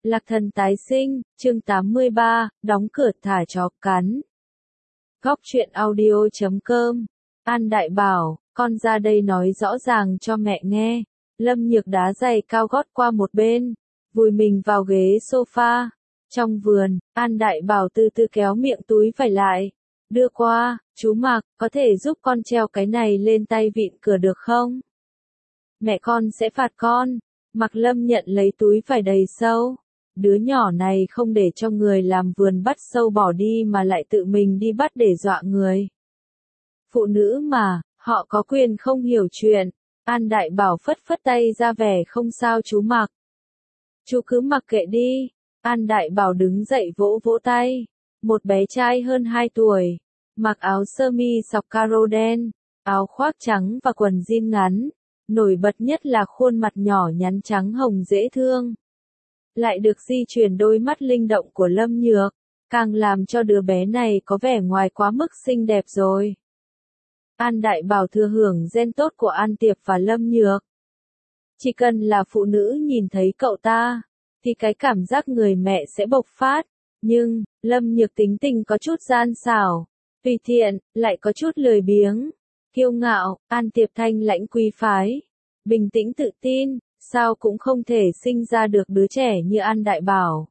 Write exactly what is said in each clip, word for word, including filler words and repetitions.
Lạc thần tái sinh, chương tám mươi ba, đóng cửa thả chó cắn. Góc truyện audio chấm com. An Đại bảo, con ra đây nói rõ ràng cho mẹ nghe. Lâm Nhược đá giày cao gót qua một bên, vùi mình vào ghế sofa. Trong vườn, An Đại bảo từ từ kéo miệng túi vải lại. Đưa qua, chú Mạc, có thể giúp con treo cái này lên tay vịn cửa được không? Mẹ con sẽ phạt con. Mạc Lâm nhận lấy túi vải đầy sâu. Đứa nhỏ này không để cho người làm vườn bắt sâu bỏ đi mà lại tự mình đi bắt để dọa người. Phụ nữ mà, họ có quyền không hiểu chuyện. An Đại bảo phất phất tay ra vẻ không sao chú Mạc. Chú cứ mặc kệ đi. An Đại bảo đứng dậy vỗ vỗ tay. Một bé trai hơn hai tuổi, mặc áo sơ mi sọc caro đen, áo khoác trắng và quần jean ngắn. Nổi bật nhất là khuôn mặt nhỏ nhắn trắng hồng dễ thương. Lại được di chuyển đôi mắt linh động của Lâm Nhược, càng làm cho đứa bé này có vẻ ngoài quá mức xinh đẹp rồi. An Đại bảo thừa hưởng gen tốt của An Tiệp và Lâm Nhược. Chỉ cần là phụ nữ nhìn thấy cậu ta, thì cái cảm giác người mẹ sẽ bộc phát. Nhưng, Lâm Nhược tính tình có chút gian xảo, tùy tiện, lại có chút lười biếng, kiêu ngạo. An Tiệp thanh lãnh quý phái, bình tĩnh tự tin, sao cũng không thể sinh ra được đứa trẻ như An Đại bảo.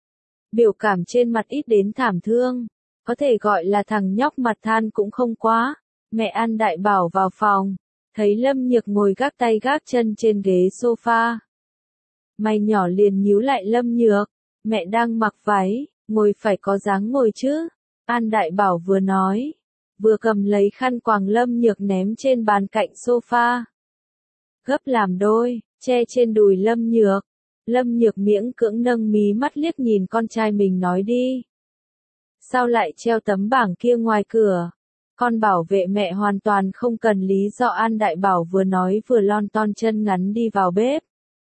Biểu cảm trên mặt ít đến thảm thương, có thể gọi là thằng nhóc mặt than cũng không quá. Mẹ An Đại bảo vào phòng, thấy Lâm Nhược ngồi gác tay gác chân trên ghế sofa. Mày nhỏ liền nhíu lại Lâm Nhược, mẹ đang mặc váy, ngồi phải có dáng ngồi chứ. An Đại bảo vừa nói, vừa cầm lấy khăn quàng Lâm Nhược ném trên bàn cạnh sofa. Gấp làm đôi, che trên đùi Lâm Nhược. Lâm Nhược miễn cưỡng nâng mí mắt liếc nhìn con trai mình nói đi. Sao lại treo tấm bảng kia ngoài cửa? Con bảo vệ mẹ hoàn toàn không cần lý do. An Đại bảo vừa nói vừa lon ton chân ngắn đi vào bếp.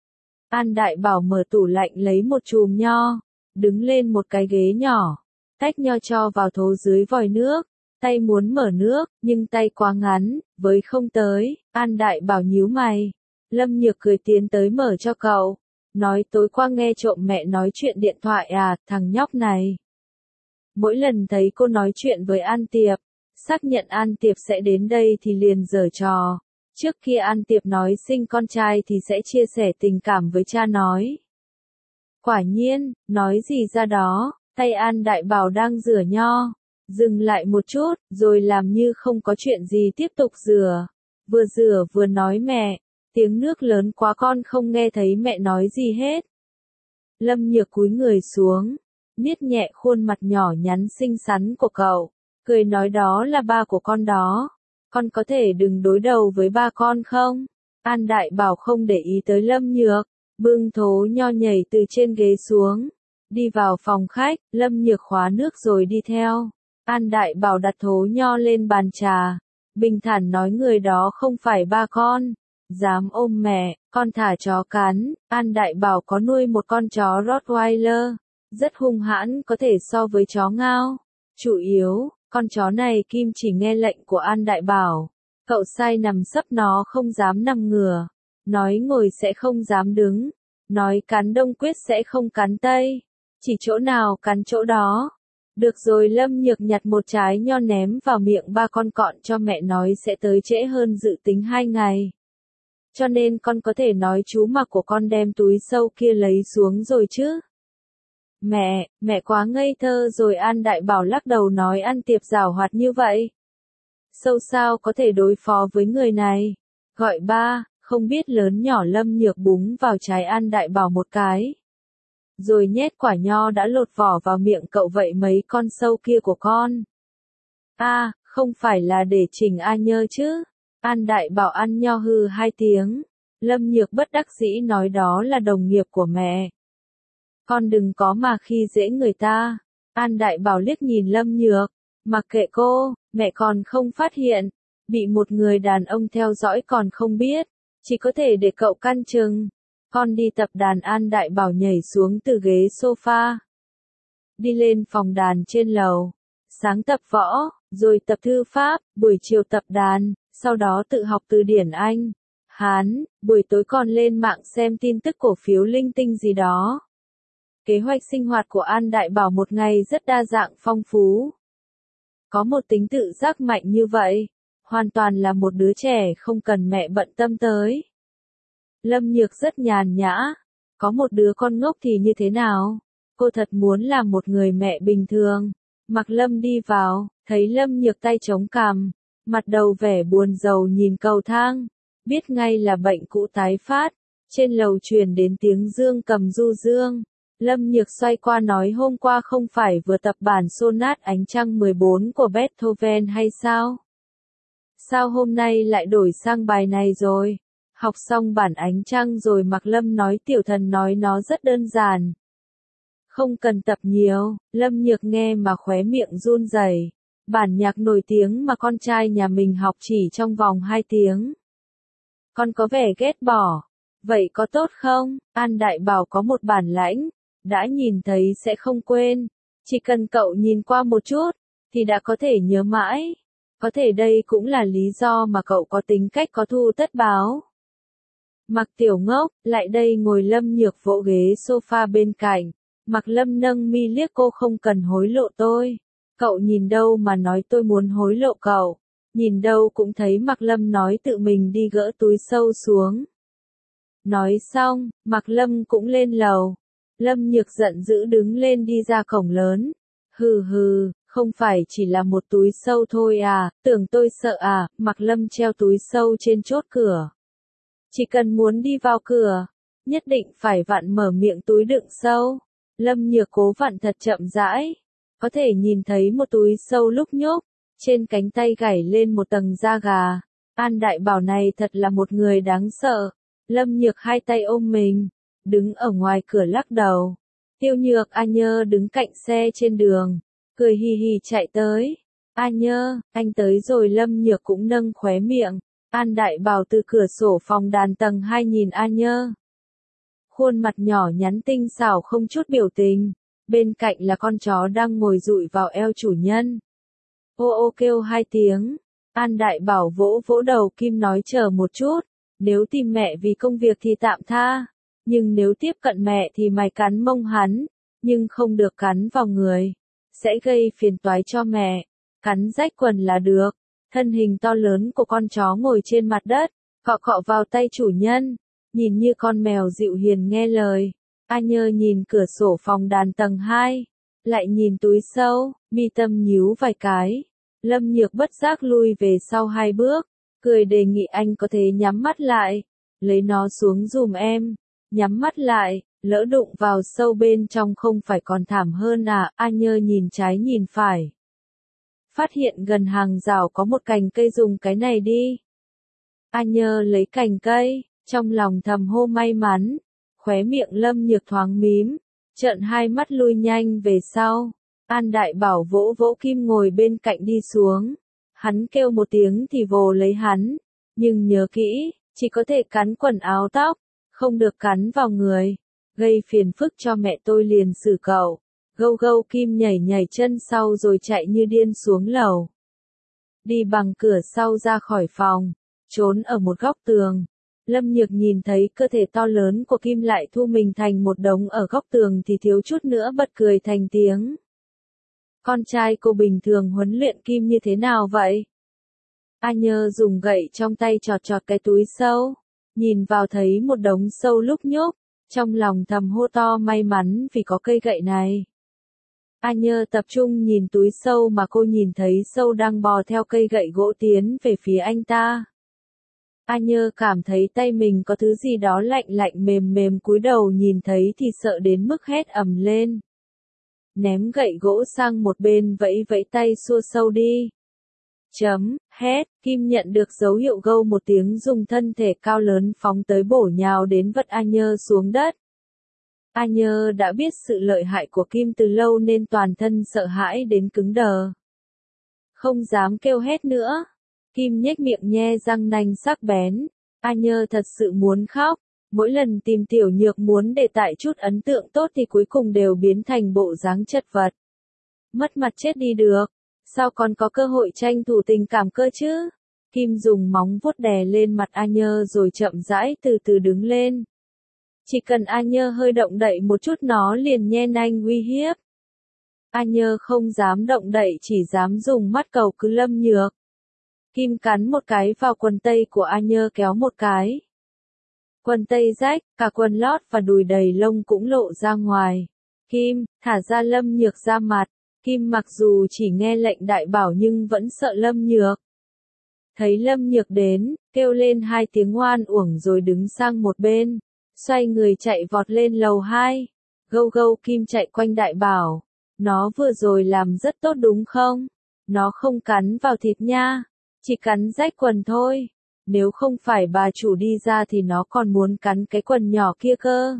An Đại bảo mở tủ lạnh lấy một chùm nho, đứng lên một cái ghế nhỏ, tách nho cho vào thố dưới vòi nước. Tay muốn mở nước, nhưng tay quá ngắn, với không tới. An Đại bảo nhíu mày. Lâm Nhược cười tiến tới mở cho cậu. Nói tối qua nghe trộm mẹ nói chuyện điện thoại à, thằng nhóc này. Mỗi lần thấy cô nói chuyện với An Tiệp, xác nhận An Tiệp sẽ đến đây thì liền giở trò. Trước kia An Tiệp nói sinh con trai thì sẽ chia sẻ tình cảm với cha nói. Quả nhiên, nói gì ra đó, tay An Đại bảo đang rửa nho. Dừng lại một chút, rồi làm như không có chuyện gì tiếp tục rửa. Vừa rửa vừa nói mẹ, tiếng nước lớn quá con không nghe thấy mẹ nói gì hết. Lâm Nhược cúi người xuống, niết nhẹ khuôn mặt nhỏ nhắn xinh xắn của cậu, cười nói đó là ba của con đó. Con có thể đừng đối đầu với ba con không? An Đại bảo không để ý tới Lâm Nhược, bưng thố nho nhảy từ trên ghế xuống, đi vào phòng khách. Lâm Nhược khóa nước rồi đi theo. An Đại bảo đặt thố nho lên bàn trà, bình thản nói người đó không phải ba con, dám ôm mẹ, con thả chó cắn. An Đại bảo có nuôi một con chó Rottweiler, rất hung hãn, có thể so với chó ngao. Chủ yếu, con chó này kim chỉ nghe lệnh của An Đại bảo, cậu sai nằm sấp nó không dám nằm ngửa, nói ngồi sẽ không dám đứng, nói cắn đông quyết sẽ không cắn tây, chỉ chỗ nào cắn chỗ đó. Được rồi. Lâm Nhược nhặt một trái nho ném vào miệng ba con cọn cho mẹ nói sẽ tới trễ hơn dự tính hai ngày. Cho nên con có thể nói chú Mạc của con đem túi sâu kia lấy xuống rồi chứ. Mẹ, mẹ quá ngây thơ rồi. An Đại bảo lắc đầu nói An Tiệp giảo hoạt như vậy. Sâu sao có thể đối phó với người này. Gọi ba, không biết lớn nhỏ. Lâm Nhược búng vào trái An Đại bảo một cái. Rồi nhét quả nho đã lột vỏ vào miệng cậu. Vậy mấy con sâu kia của con? A, à, không phải là để chỉnh A Nhơ chứ? An Đại bảo ăn nho hừ hai tiếng. Lâm Nhược bất đắc dĩ nói đó là đồng nghiệp của mẹ. Con đừng có mà khi dễ người ta. An Đại bảo liếc nhìn Lâm Nhược. Mặc kệ cô, mẹ còn không phát hiện. Bị một người đàn ông theo dõi còn không biết. Chỉ có thể để cậu căn chừng. Con đi tập đàn. An Đại bảo nhảy xuống từ ghế sofa. Đi lên phòng đàn trên lầu. Sáng tập võ, rồi tập thư pháp, buổi chiều tập đàn, sau đó tự học từ điển Anh, Hán, buổi tối còn lên mạng xem tin tức cổ phiếu linh tinh gì đó. Kế hoạch sinh hoạt của An Đại Bảo một ngày rất đa dạng phong phú. Có một tính tự giác mạnh như vậy, hoàn toàn là một đứa trẻ không cần mẹ bận tâm tới. Lâm Nhược rất nhàn nhã, có một đứa con ngốc thì như thế nào? Cô thật muốn làm một người mẹ bình thường. Mạc Lâm đi vào, thấy Lâm Nhược tay chống cằm, mặt đầu vẻ buồn rầu nhìn cầu thang, biết ngay là bệnh cũ tái phát. Trên lầu truyền đến tiếng Dương Cầm du dương. Lâm Nhược xoay qua nói hôm qua không phải vừa tập bản sonat Ánh Trăng mười bốn của Beethoven hay sao? Sao hôm nay lại đổi sang bài này rồi? Học xong bản Ánh Trăng rồi Mạc Lâm nói tiểu thần nói nó rất đơn giản. Không cần tập nhiều, Lâm Nhược nghe mà khóe miệng run rẩy. Bản nhạc nổi tiếng mà con trai nhà mình học chỉ trong vòng hai tiếng. Con có vẻ ghét bỏ. Vậy có tốt không? An Đại Bảo có một bản lãnh, đã nhìn thấy sẽ không quên. Chỉ cần cậu nhìn qua một chút, thì đã có thể nhớ mãi. Có thể đây cũng là lý do mà cậu có tính cách có thu tất báo. Mạc Tiểu Ngốc, lại đây ngồi. Lâm Nhược vỗ ghế sofa bên cạnh. Mạc Lâm nâng mi liếc cô không cần hối lộ tôi. Cậu nhìn đâu mà nói tôi muốn hối lộ cậu. Nhìn đâu cũng thấy Mạc Lâm nói tự mình đi gỡ túi sâu xuống. Nói xong, Mạc Lâm cũng lên lầu. Lâm Nhược giận dữ đứng lên đi ra cổng lớn. Hừ hừ, không phải chỉ là một túi sâu thôi à, tưởng tôi sợ à? Mạc Lâm treo túi sâu trên chốt cửa. Chỉ cần muốn đi vào cửa, nhất định phải vặn mở miệng túi đựng sâu. Lâm Nhược cố vặn thật chậm rãi, có thể nhìn thấy một túi sâu lúc nhúc, trên cánh tay gảy lên một tầng da gà. An Đại Bảo này thật là một người đáng sợ. Lâm Nhược hai tay ôm mình, đứng ở ngoài cửa lắc đầu. Tiêu Nhược A Nhơ đứng cạnh xe trên đường, cười hì hì chạy tới. A Nhơ, anh tới rồi. Lâm Nhược cũng nâng khóe miệng. An Đại Bảo từ cửa sổ phòng đàn tầng hai nhìn A Nhơ. Khuôn mặt nhỏ nhắn tinh xảo không chút biểu tình, bên cạnh là con chó đang ngồi dụi vào eo chủ nhân. Ô ô kêu hai tiếng, An Đại Bảo vỗ vỗ đầu Kim nói chờ một chút, nếu tìm mẹ vì công việc thì tạm tha, nhưng nếu tiếp cận mẹ thì mày cắn mông hắn, nhưng không được cắn vào người, sẽ gây phiền toái cho mẹ, cắn rách quần là được. Thân hình to lớn của con chó ngồi trên mặt đất, cọ cọ vào tay chủ nhân. Nhìn như con mèo dịu hiền nghe lời. A Nhơ nhìn cửa sổ phòng đàn tầng hai, lại nhìn túi sâu, mi tâm nhíu vài cái. Lâm Nhược bất giác lui về sau hai bước, cười đề nghị anh có thể nhắm mắt lại, lấy nó xuống dùm em. Nhắm mắt lại, lỡ đụng vào sâu bên trong không phải còn thảm hơn à? A Nhơ nhìn trái nhìn phải, phát hiện gần hàng rào có một cành cây, dùng cái này đi. A Nhơ lấy cành cây, trong lòng thầm hô may mắn, khóe miệng Lâm Nhược thoáng mím, trợn hai mắt lui nhanh về sau. An Đại Bảo vỗ vỗ Kim ngồi bên cạnh đi xuống, hắn kêu một tiếng thì vồ lấy hắn, nhưng nhớ kỹ, chỉ có thể cắn quần áo tóc, không được cắn vào người, gây phiền phức cho mẹ tôi liền xử cậu. Gâu gâu Kim nhảy nhảy chân sau rồi chạy như điên xuống lầu. Đi bằng cửa sau ra khỏi phòng, trốn ở một góc tường. Lâm Nhược nhìn thấy cơ thể to lớn của Kim lại thu mình thành một đống ở góc tường thì thiếu chút nữa bật cười thành tiếng. Con trai cô bình thường huấn luyện Kim như thế nào vậy? A Nhơ dùng gậy trong tay chọt chọt cái túi sâu, nhìn vào thấy một đống sâu lúc nhúc, trong lòng thầm hô to may mắn vì có cây gậy này. A Nhơ tập trung nhìn túi sâu mà cô nhìn thấy sâu đang bò theo cây gậy gỗ tiến về phía anh ta. A Nhơ cảm thấy tay mình có thứ gì đó lạnh lạnh mềm mềm, cúi đầu nhìn thấy thì sợ đến mức hét ầm lên. Ném gậy gỗ sang một bên, vẫy vẫy tay xua sâu đi. Chấm, hét, Kim nhận được dấu hiệu gâu một tiếng, dùng thân thể cao lớn phóng tới bổ nhào đến vật A Nhơ xuống đất. A Nhơ đã biết sự lợi hại của Kim từ lâu nên toàn thân sợ hãi đến cứng đờ. Không dám kêu hét nữa. Kim nhếch miệng nhe răng nanh sắc bén. A Nhơ thật sự muốn khóc. Mỗi lần tìm Tiểu Nhược muốn để lại chút ấn tượng tốt thì cuối cùng đều biến thành bộ dáng chật vật. Mất mặt chết đi được. Sao còn có cơ hội tranh thủ tình cảm cơ chứ? Kim dùng móng vuốt đè lên mặt A Nhơ rồi chậm rãi từ từ đứng lên. Chỉ cần A Nhơ hơi động đậy một chút nó liền nhen anh uy hiếp. A Nhơ không dám động đậy chỉ dám dùng mắt cầu cứ Lâm Nhược. Kim cắn một cái vào quần tây của A Nhơ kéo một cái. Quần tây rách, cả quần lót và đùi đầy lông cũng lộ ra ngoài. Kim, thả ra Lâm Nhược ra mặt. Kim mặc dù chỉ nghe lệnh đại bảo nhưng vẫn sợ Lâm Nhược. Thấy Lâm Nhược đến, kêu lên hai tiếng oan uổng rồi đứng sang một bên. Xoay người chạy vọt lên lầu hai. Gâu gâu Kim chạy quanh đại bảo. Nó vừa rồi làm rất tốt đúng không? Nó không cắn vào thịt nha. Chỉ cắn rách quần thôi. Nếu không phải bà chủ đi ra thì nó còn muốn cắn cái quần nhỏ kia cơ.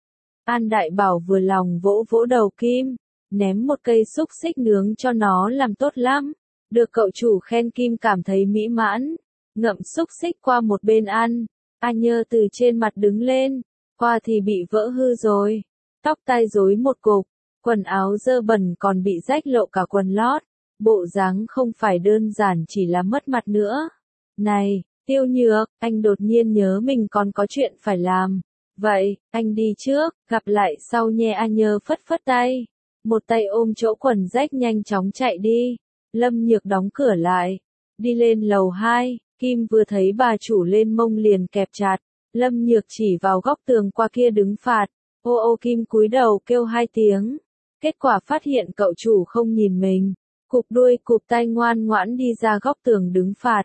An đại bảo vừa lòng vỗ vỗ đầu Kim. Ném một cây xúc xích nướng cho nó làm tốt lắm. Được cậu chủ khen Kim cảm thấy mỹ mãn. Ngậm xúc xích qua một bên ăn. A Nhơ từ trên mặt đứng lên. Qua thì bị vỡ hư rồi. Tóc tai rối một cục. Quần áo dơ bẩn còn bị rách lộ cả quần lót. Bộ dáng không phải đơn giản chỉ là mất mặt nữa. Này, Tiêu Nhược, anh đột nhiên nhớ mình còn có chuyện phải làm. Vậy, anh đi trước, gặp lại sau nhé. A Nhơ phất phất tay. Một tay ôm chỗ quần rách nhanh chóng chạy đi. Lâm Nhược đóng cửa lại. Đi lên lầu hai, Kim vừa thấy bà chủ lên mông liền kẹp chặt. Lâm Nhược chỉ vào góc tường qua kia đứng phạt. Ô ô Kim cúi đầu kêu hai tiếng. Kết quả phát hiện cậu chủ không nhìn mình. Cụp đuôi cụp tay ngoan ngoãn đi ra góc tường đứng phạt.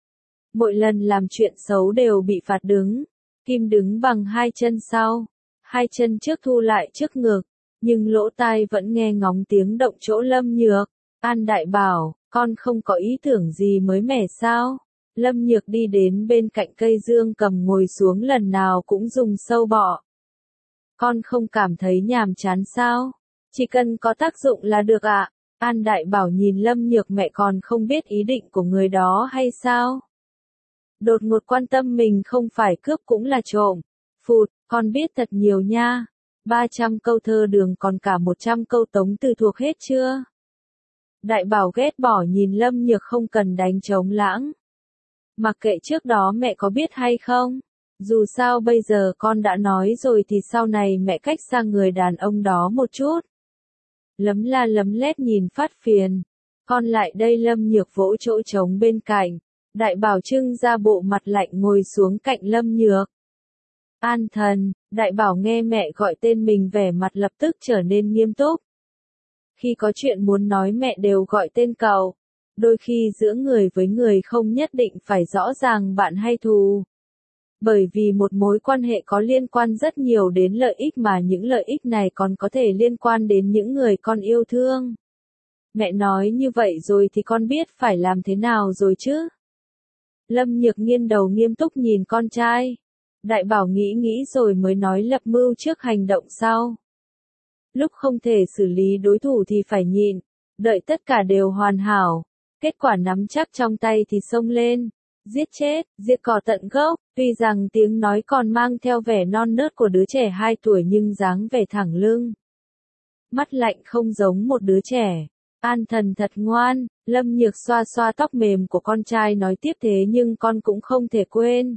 Mỗi lần làm chuyện xấu đều bị phạt đứng. Kim đứng bằng hai chân sau. Hai chân trước thu lại trước ngực. Nhưng lỗ tai vẫn nghe ngóng tiếng động chỗ Lâm Nhược. An đại bảo, con không có ý tưởng gì mới mẻ sao? Lâm Nhược đi đến bên cạnh cây dương cầm ngồi xuống lần nào cũng dùng sâu bọ. Con không cảm thấy nhàm chán sao? Chỉ cần có tác dụng là được ạ. À? An đại bảo nhìn Lâm Nhược mẹ còn không biết ý định của người đó hay sao? Đột ngột quan tâm mình không phải cướp cũng là trộm. Phụt, con biết thật nhiều nha. ba trăm câu thơ đường còn cả một trăm câu tống từ thuộc hết chưa? Đại bảo ghét bỏ nhìn Lâm Nhược không cần đánh trống lãng. Mặc kệ trước đó mẹ có biết hay không? Dù sao bây giờ con đã nói rồi thì sau này mẹ cách xa người đàn ông đó một chút. Lấm la lấm lét nhìn phát phiền. Con lại đây. Lâm Nhược vỗ chỗ trống bên cạnh. Đại bảo trưng ra bộ mặt lạnh ngồi xuống cạnh Lâm Nhược. An thần, đại bảo nghe mẹ gọi tên mình vẻ mặt lập tức trở nên nghiêm túc. Khi có chuyện muốn nói mẹ đều gọi tên cậu. Đôi khi giữa người với người không nhất định phải rõ ràng bạn hay thù. Bởi vì một mối quan hệ có liên quan rất nhiều đến lợi ích mà những lợi ích này còn có thể liên quan đến những người con yêu thương. Mẹ nói như vậy rồi thì con biết phải làm thế nào rồi chứ? Lâm Nhược nghiêng đầu nghiêm túc nhìn con trai. Đại bảo nghĩ nghĩ rồi mới nói lập mưu trước hành động sau. Lúc không thể xử lý đối thủ thì phải nhịn, đợi tất cả đều hoàn hảo. Kết quả nắm chắc trong tay thì xông lên. Giết chết, diệt cỏ tận gốc. Tuy rằng tiếng nói còn mang theo vẻ non nớt của đứa trẻ hai tuổi nhưng dáng vẻ thẳng lưng. Mắt lạnh không giống một đứa trẻ. An thần thật ngoan. Lâm Nhược xoa xoa tóc mềm của con trai nói tiếp thế nhưng con cũng không thể quên.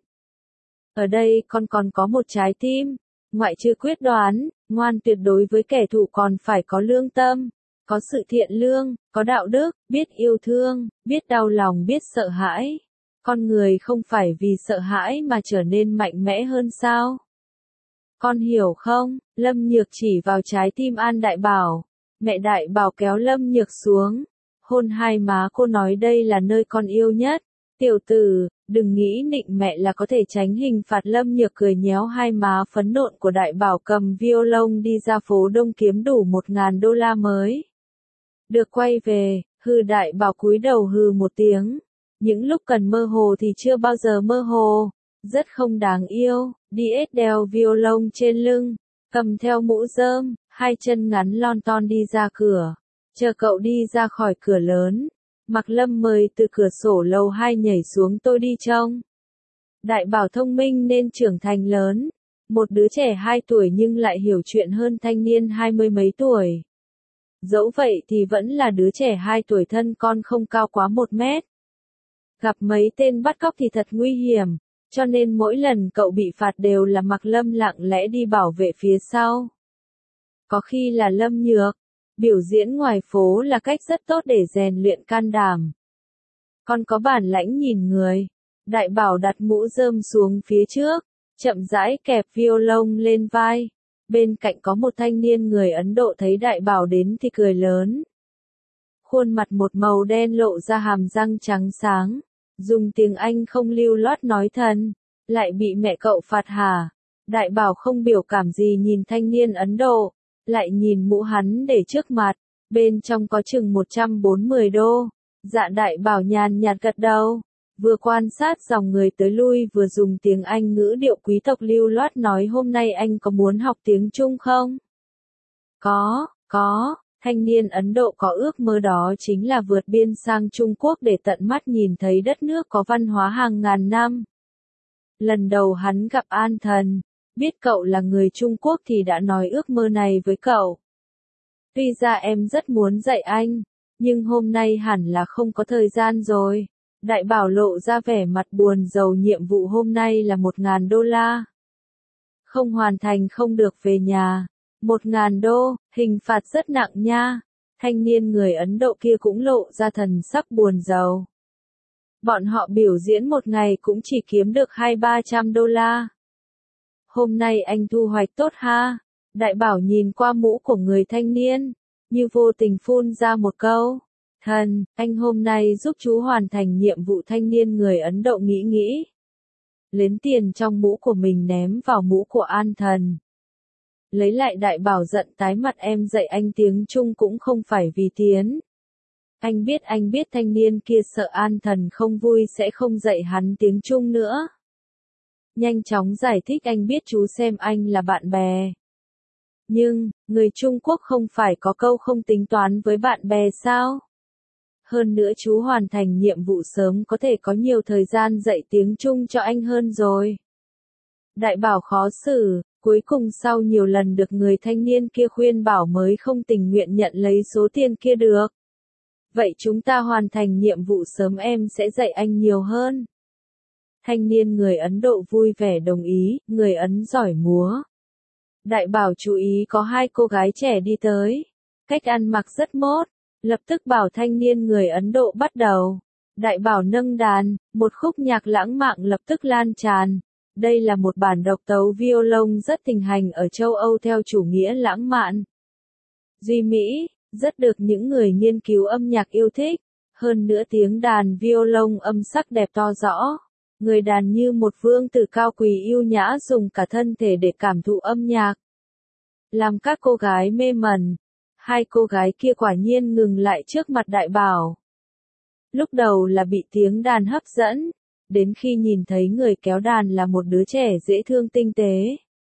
Ở đây con còn có một trái tim. Ngoại trừ quyết đoán, ngoan tuyệt đối với kẻ thù còn phải có lương tâm. Có sự thiện lương, có đạo đức, biết yêu thương, biết đau lòng, biết sợ hãi. Con người không phải vì sợ hãi mà trở nên mạnh mẽ hơn sao? Con hiểu không? Lâm Nhược chỉ vào trái tim An đại bảo. Mẹ đại bảo kéo Lâm Nhược xuống. Hôn hai má cô nói đây là nơi con yêu nhất. Tiểu tử, đừng nghĩ nịnh mẹ là có thể tránh hình phạt. Lâm Nhược cười nhéo hai má phấn nộn của đại bảo cầm violon đi ra phố Đông kiếm đủ một ngàn đô la mới. Được quay về, hừ đại bảo cúi đầu hừ một tiếng. Những lúc cần mơ hồ thì chưa bao giờ mơ hồ. Rất không đáng yêu, đi ếch đeo violon trên lưng, cầm theo mũ rơm, hai chân ngắn lon ton đi ra cửa. Chờ cậu đi ra khỏi cửa lớn. Mạc Lâm mời từ cửa sổ lầu hai nhảy xuống tôi đi trông. Đại bảo thông minh nên trưởng thành lớn. Một đứa trẻ hai tuổi nhưng lại hiểu chuyện hơn thanh niên hai mươi mấy tuổi. Dẫu vậy thì vẫn là đứa trẻ hai tuổi thân con không cao quá một mét. Gặp mấy tên bắt cóc thì thật nguy hiểm. Cho nên mỗi lần cậu bị phạt đều là Mạc Lâm lặng lẽ đi bảo vệ phía sau. Có khi là Lâm Nhược. Biểu diễn ngoài phố là cách rất tốt để rèn luyện can đảm. Con có bản lãnh nhìn người. Đại Bảo đặt mũ rơm xuống phía trước, chậm rãi kẹp violon lên vai. Bên cạnh có một thanh niên người Ấn Độ thấy Đại Bảo đến thì cười lớn. Khuôn mặt một màu đen lộ ra hàm răng trắng sáng, dùng tiếng Anh không lưu loát nói thân, lại bị mẹ cậu phạt hả? Đại Bảo không biểu cảm gì nhìn thanh niên Ấn Độ, lại nhìn mũ hắn để trước mặt, bên trong có chừng một trăm bốn mươi đô. Dạ Đại Bảo nhàn nhạt gật đầu, vừa quan sát dòng người tới lui vừa dùng tiếng Anh ngữ điệu quý tộc lưu loát nói hôm nay anh có muốn học tiếng Trung không? Có, có. Thanh niên Ấn Độ có ước mơ đó chính là vượt biên sang Trung Quốc để tận mắt nhìn thấy đất nước có văn hóa hàng ngàn năm. Lần đầu hắn gặp An Thần, biết cậu là người Trung Quốc thì đã nói ước mơ này với cậu. Tuy ra em rất muốn dạy anh, nhưng hôm nay hẳn là không có thời gian rồi. Đại Bảo lộ ra vẻ mặt buồn rầu nhiệm vụ hôm nay là một ngàn đô la. Không hoàn thành không được về nhà. Một ngàn đô, hình phạt rất nặng nha. Thanh niên người Ấn Độ kia cũng lộ ra thần sắc buồn rầu. Bọn họ biểu diễn một ngày cũng chỉ kiếm được hai ba trăm đô la. Hôm nay anh thu hoạch tốt ha. Đại Bảo nhìn qua mũ của người thanh niên, như vô tình phun ra một câu. Thần, anh hôm nay giúp chú hoàn thành nhiệm vụ. Thanh niên người Ấn Độ nghĩ nghĩ. Lấy tiền trong mũ của mình ném vào mũ của An Thần. Lấy lại Đại Bảo giận tái mặt em dạy anh tiếng Trung cũng không phải vì tiền. Anh biết anh biết thanh niên kia sợ An Thần không vui sẽ không dạy hắn tiếng Trung nữa. Nhanh chóng giải thích anh biết chú xem anh là bạn bè. Nhưng, người Trung Quốc không phải có câu không tính toán với bạn bè sao? Hơn nữa chú hoàn thành nhiệm vụ sớm có thể có nhiều thời gian dạy tiếng Trung cho anh hơn rồi. Đại Bảo khó xử, cuối cùng sau nhiều lần được người thanh niên kia khuyên bảo mới không tình nguyện nhận lấy số tiền kia được. Vậy chúng ta hoàn thành nhiệm vụ sớm em sẽ dạy anh nhiều hơn. Thanh niên người Ấn Độ vui vẻ đồng ý, người Ấn giỏi múa. Đại Bảo chú ý có hai cô gái trẻ đi tới. Cách ăn mặc rất mốt, lập tức bảo thanh niên người Ấn Độ bắt đầu. Đại Bảo nâng đàn, một khúc nhạc lãng mạn lập tức lan tràn. Đây là một bản độc tấu violon rất thịnh hành ở châu Âu theo chủ nghĩa lãng mạn. Duy Mỹ, rất được những người nghiên cứu âm nhạc yêu thích. Hơn nữa tiếng đàn violon âm sắc đẹp to rõ. Người đàn như một vương tử cao quý yêu nhã dùng cả thân thể để cảm thụ âm nhạc. Làm các cô gái mê mẩn. Hai cô gái kia quả nhiên ngừng lại trước mặt Đại Bảo. Lúc đầu là bị tiếng đàn hấp dẫn. Đến khi nhìn thấy người kéo đàn là một đứa trẻ dễ thương tinh tế,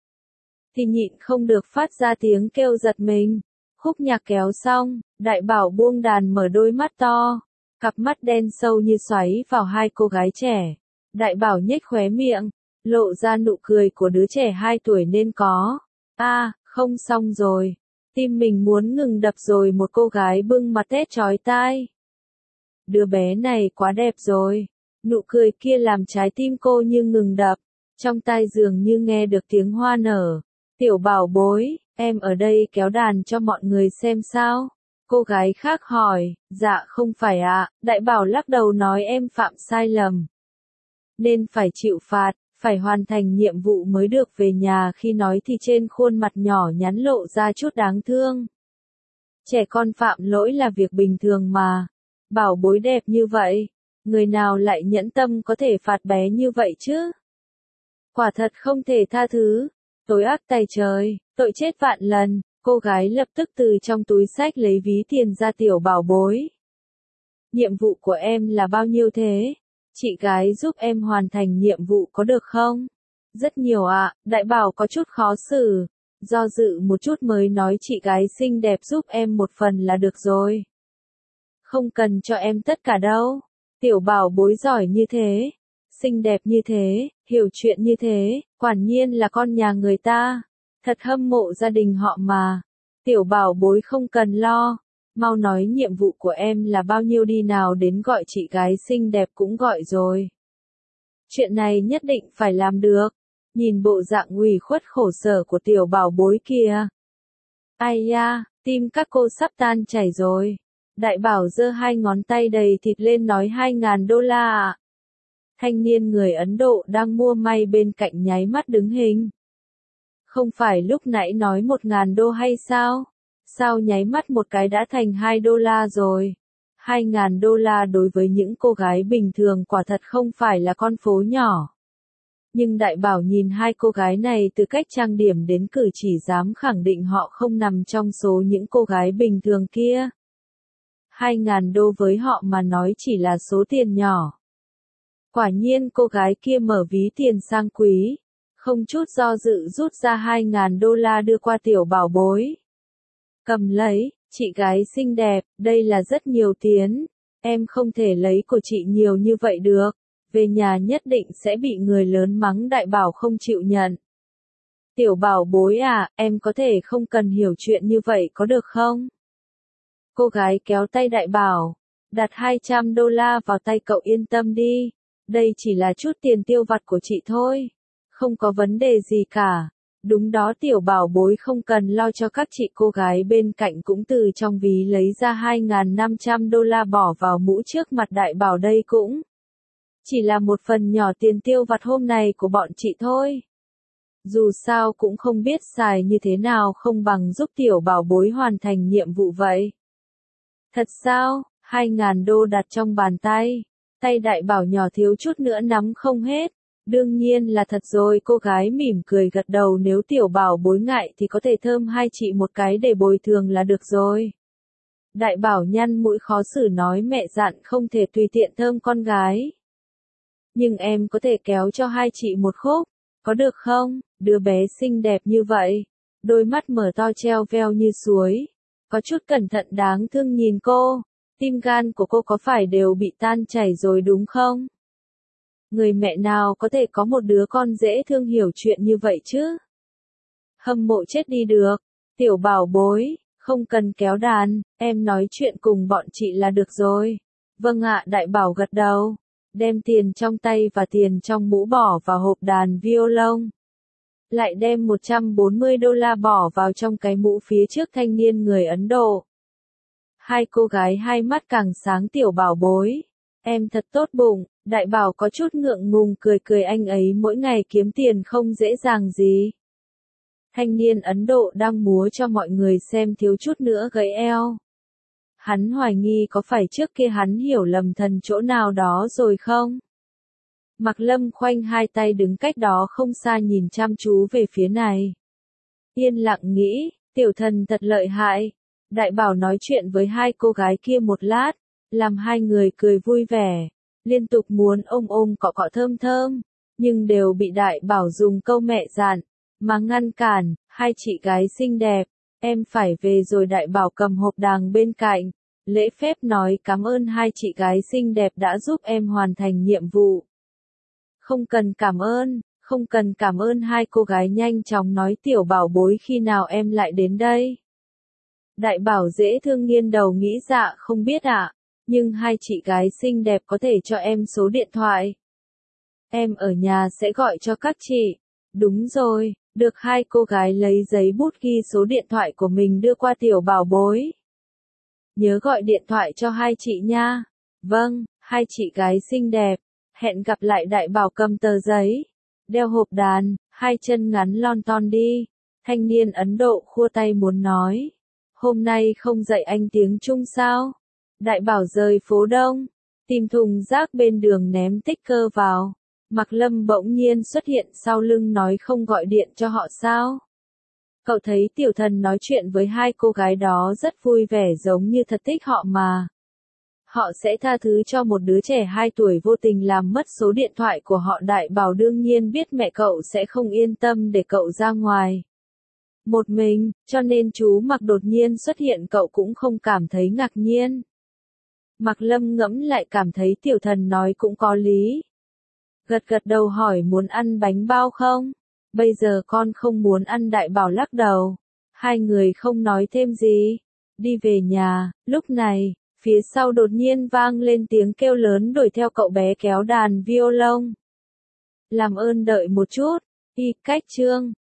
thì nhịn không được phát ra tiếng kêu giật mình. Khúc nhạc kéo xong, Đại Bảo buông đàn mở đôi mắt to, cặp mắt đen sâu như xoáy vào hai cô gái trẻ. Đại Bảo nhếch khóe miệng, lộ ra nụ cười của đứa trẻ hai tuổi nên có. A, à, không xong rồi. Tim mình muốn ngừng đập rồi. Một cô gái bưng mặt tét chói tai. Đứa bé này quá đẹp rồi. Nụ cười kia làm trái tim cô như ngừng đập, trong tai dường như nghe được tiếng hoa nở. Tiểu Bảo bối, em ở đây kéo đàn cho mọi người xem sao? Cô gái khác hỏi, dạ không phải ạ. À. Đại Bảo lắc đầu nói em phạm sai lầm. Nên phải chịu phạt, phải hoàn thành nhiệm vụ mới được về nhà. Khi nói thì trên khuôn mặt nhỏ nhắn lộ ra chút đáng thương. Trẻ con phạm lỗi là việc bình thường mà. Bảo bối đẹp như vậy. Người nào lại nhẫn tâm có thể phạt bé như vậy chứ? Quả thật không thể tha thứ. Tối ác tày trời, tội chết vạn lần. Cô gái lập tức từ trong túi xách lấy ví tiền ra. Tiểu Bảo bối. Nhiệm vụ của em là bao nhiêu thế? Chị gái giúp em hoàn thành nhiệm vụ có được không? Rất nhiều ạ. À. Đại Bảo có chút khó xử. Do dự một chút mới nói chị gái xinh đẹp giúp em một phần là được rồi. Không cần cho em tất cả đâu. Tiểu Bảo bối giỏi như thế, xinh đẹp như thế, hiểu chuyện như thế, quả nhiên là con nhà người ta. Thật hâm mộ gia đình họ mà. Tiểu Bảo bối không cần lo, mau nói nhiệm vụ của em là bao nhiêu đi nào, đến gọi chị gái xinh đẹp cũng gọi rồi. Chuyện này nhất định phải làm được. Nhìn bộ dạng ủy khuất khổ sở của tiểu bảo bối kia. Ai da, tim các cô sắp tan chảy rồi. Đại bảo giơ hai ngón tay đầy thịt lên nói hai ngàn đô la ạ. Thanh niên người Ấn Độ đang mua may bên cạnh nháy mắt đứng hình. Không phải lúc nãy nói một ngàn đô hay sao? Sao nháy mắt một cái đã thành hai đô la rồi? Hai ngàn đô la đối với những cô gái bình thường quả thật không phải là con phố nhỏ. Nhưng đại bảo nhìn hai cô gái này từ cách trang điểm đến cử chỉ dám khẳng định họ không nằm trong số những cô gái bình thường kia. Hai ngàn đô với họ mà nói chỉ là số tiền nhỏ. Quả nhiên cô gái kia mở ví tiền sang quý, không chút do dự rút ra hai ngàn đô la đưa qua tiểu bảo bối. Cầm lấy, chị gái xinh đẹp, đây là rất nhiều tiền, em không thể lấy của chị nhiều như vậy được, về nhà nhất định sẽ bị người lớn mắng. Đại bảo không chịu nhận. Tiểu bảo bối à, em có thể không cần hiểu chuyện như vậy có được không? Cô gái kéo tay đại bảo, đặt hai trăm đô la vào tay cậu, yên tâm đi, đây chỉ là chút tiền tiêu vặt của chị thôi, không có vấn đề gì cả. Đúng đó, tiểu bảo bối không cần lo cho các chị. Cô gái bên cạnh cũng từ trong ví lấy ra hai nghìn năm trăm đô la bỏ vào mũ trước mặt đại bảo. Đây cũng chỉ là một phần nhỏ tiền tiêu vặt hôm nay của bọn chị thôi. Dù sao cũng không biết xài như thế nào, không bằng giúp tiểu bảo bối hoàn thành nhiệm vụ vậy. Thật sao? Hai ngàn đô đặt trong bàn tay. Tay đại bảo nhỏ thiếu chút nữa nắm không hết. Đương nhiên là thật rồi, cô gái mỉm cười gật đầu, nếu tiểu bảo bối ngại thì có thể thơm hai chị một cái để bồi thường là được rồi. Đại bảo nhăn mũi khó xử nói, mẹ dặn không thể tùy tiện thơm con gái. Nhưng em có thể kéo cho hai chị một khúc, có được không? Đứa bé xinh đẹp như vậy, đôi mắt mở to treo veo như suối, có chút cẩn thận đáng thương nhìn cô, tim gan của cô có phải đều bị tan chảy rồi đúng không? Người mẹ nào có thể có một đứa con dễ thương hiểu chuyện như vậy chứ? Hâm mộ chết đi được. Tiểu bảo bối, không cần kéo đàn, em nói chuyện cùng bọn chị là được rồi. Vâng ạ, đại bảo gật đầu, đem tiền trong tay và tiền trong mũ bỏ vào hộp đàn violon. Lại đem một trăm bốn mươi đô la bỏ vào trong cái mũ phía trước thanh niên người Ấn Độ. Hai cô gái hai mắt càng sáng. Tiểu bảo bối, em thật tốt bụng. Đại bảo có chút ngượng ngùng cười cười, anh ấy mỗi ngày kiếm tiền không dễ dàng gì. Thanh niên Ấn Độ đang múa cho mọi người xem thiếu chút nữa gãy eo. Hắn hoài nghi có phải trước kia hắn hiểu lầm thần chỗ nào đó rồi không? Mạc Lâm khoanh hai tay đứng cách đó không xa nhìn chăm chú về phía này. Yên lặng nghĩ, tiểu thần thật lợi hại. Đại bảo nói chuyện với hai cô gái kia một lát, làm hai người cười vui vẻ, liên tục muốn ôm ôm cọ cọ thơm thơm, nhưng đều bị đại bảo dùng câu mẹ dặn mà ngăn cản. Hai chị gái xinh đẹp, em phải về rồi. Đại bảo cầm hộp đàn bên cạnh, lễ phép nói cảm ơn hai chị gái xinh đẹp đã giúp em hoàn thành nhiệm vụ. Không cần cảm ơn, không cần cảm ơn. Hai cô gái nhanh chóng nói, tiểu bảo bối khi nào em lại đến đây? Đại bảo dễ thương nghiêng đầu nghĩ, dạ không biết ạ, nhưng hai chị gái xinh đẹp có thể cho em số điện thoại. Em ở nhà sẽ gọi cho các chị. Đúng rồi, được. Hai cô gái lấy giấy bút ghi số điện thoại của mình đưa qua tiểu bảo bối. Nhớ gọi điện thoại cho hai chị nha. Vâng, hai chị gái xinh đẹp. Hẹn gặp lại. Đại bảo cầm tờ giấy, đeo hộp đàn, hai chân ngắn lon ton đi. Thanh niên Ấn Độ khua tay muốn nói, hôm nay không dạy anh tiếng Trung sao? Đại bảo rời phố Đông, tìm thùng rác bên đường ném tích cơ vào. Mạc Lâm bỗng nhiên xuất hiện sau lưng nói, không gọi điện cho họ sao? Cậu thấy tiểu thần nói chuyện với hai cô gái đó rất vui vẻ, giống như thật thích họ mà. Họ sẽ tha thứ cho một đứa trẻ hai tuổi vô tình làm mất số điện thoại của họ. Đại bảo đương nhiên biết mẹ cậu sẽ không yên tâm để cậu ra ngoài một mình, cho nên chú Mạc đột nhiên xuất hiện cậu cũng không cảm thấy ngạc nhiên. Mạc Lâm ngẫm lại cảm thấy tiểu thần nói cũng có lý. Gật gật đầu hỏi muốn ăn bánh bao không? Bây giờ con không muốn ăn. Đại bảo lắc đầu. Hai người không nói thêm gì, đi về nhà. Lúc này, phía sau đột nhiên vang lên tiếng kêu lớn, đuổi theo cậu bé kéo đàn violon. Làm ơn đợi một chút. Y cách chương